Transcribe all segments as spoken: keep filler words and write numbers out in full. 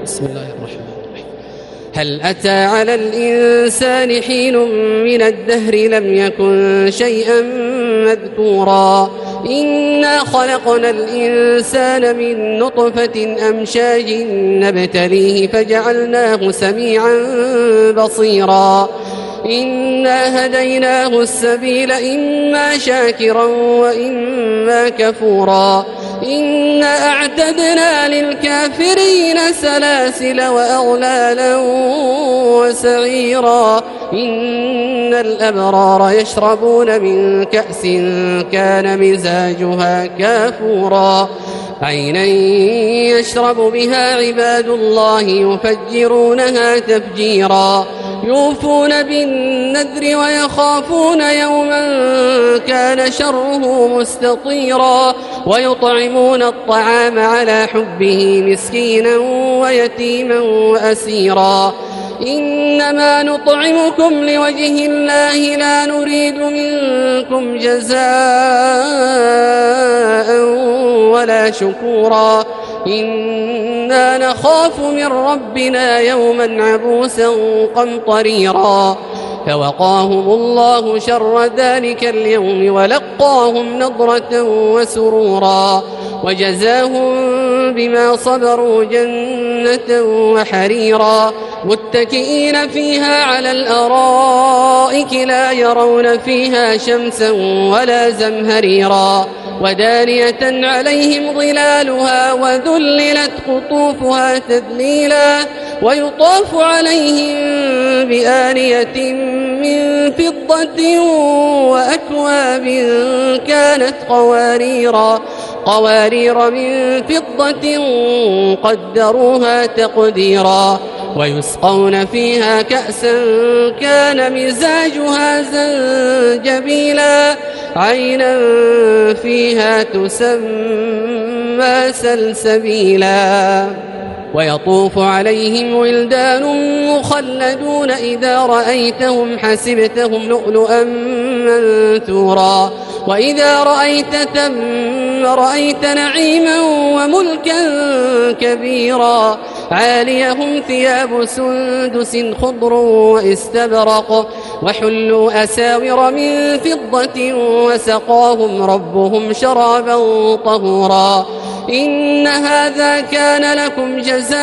بسم الله الرحمن الرحيم. هل أتى على الإنسان حين من الدهر لم يكن شيئا مذكورا إنا خلقنا الإنسان من نطفة أمشاج نبتليه فجعلناه سميعا بصيرا إنا هديناه السبيل إما شاكرا وإما كفورا إنا أعتدنا للكافرين سلاسل وأغلالا وسعيرا إن الأبرار يشربون من كأس كان مزاجها كافورا عينا يشرب بها عباد الله يفجرونها تفجيرا يوفون بالنذر ويخافون يوما كان شره مستطيرا ويطعمون الطعام على حبه مسكينا ويتيما وأسيرا إنما نطعمكم لوجه الله لا نريد منكم جزاء ولا شكورا إنا نخاف من ربنا يوما عبوسا قمطريرا فوقاهم الله شر ذلك اليوم ولقاهم نضرة وسرورا وجزاهم بما صبروا جنة وحريرا متكئين فيها على الأرائك لا يرون فيها شمسا ولا زمهريرا ودانية عليهم ظلالها وذللت قطوفها تذليلا ويطاف عليهم بآنية من فضة وأكواب كانت قواريرا قوارير من فضة قدروها تقديرا ويسقون فيها كأسا كان مزاجها زنجبيلا عينا فيها تسمى سلسبيلا ويطوف عليهم ولدان مخلدون إذا رأيتهم حسبتهم لؤلؤا منثورا وإذا رأيت ثم رأيت نعيما وملكا كبيرا عاليهم ثياب سندس خضر واستبرق وحلوا أساور من فضة وسقاهم ربهم شرابا طهورا إن هذا كان لكم جزاء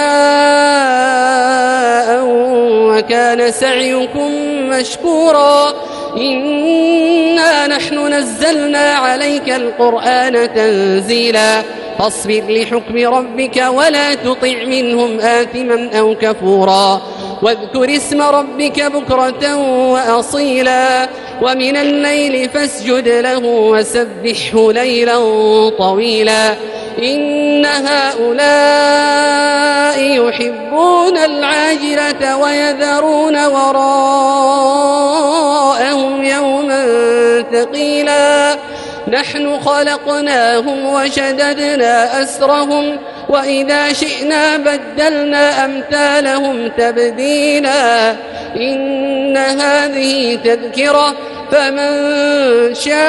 وكان سعيكم مشكورا إنا نحن نزلنا عليك القرآن تنزيلا فاصبر لحكم ربك ولا تطع منهم آثما أو كفورا واذكر اسم ربك بكرة وأصيلا ومن الليل فاسجد له وسبحه ليلا طويلا إن هؤلاء يحبون العاجلة ويذرون وراءهم يوما ثقيلا نحن خلقناهم وشددنا أسرهم وإذا شئنا بدلنا أمثالهم تبديلا إن هذه تذكرة فمن شاء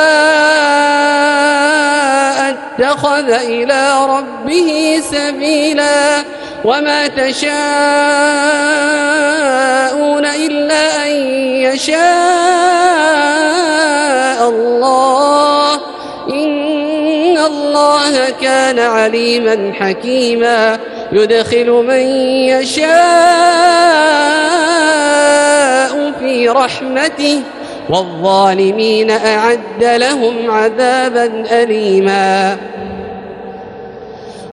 اتخذ إلى ربه سبيلا وما تشاءون إلا أن يشاء الله إن الله كان عليما حكيما يدخل من يشاء في رحمته والظالمين أعد لهم عذابا أليما.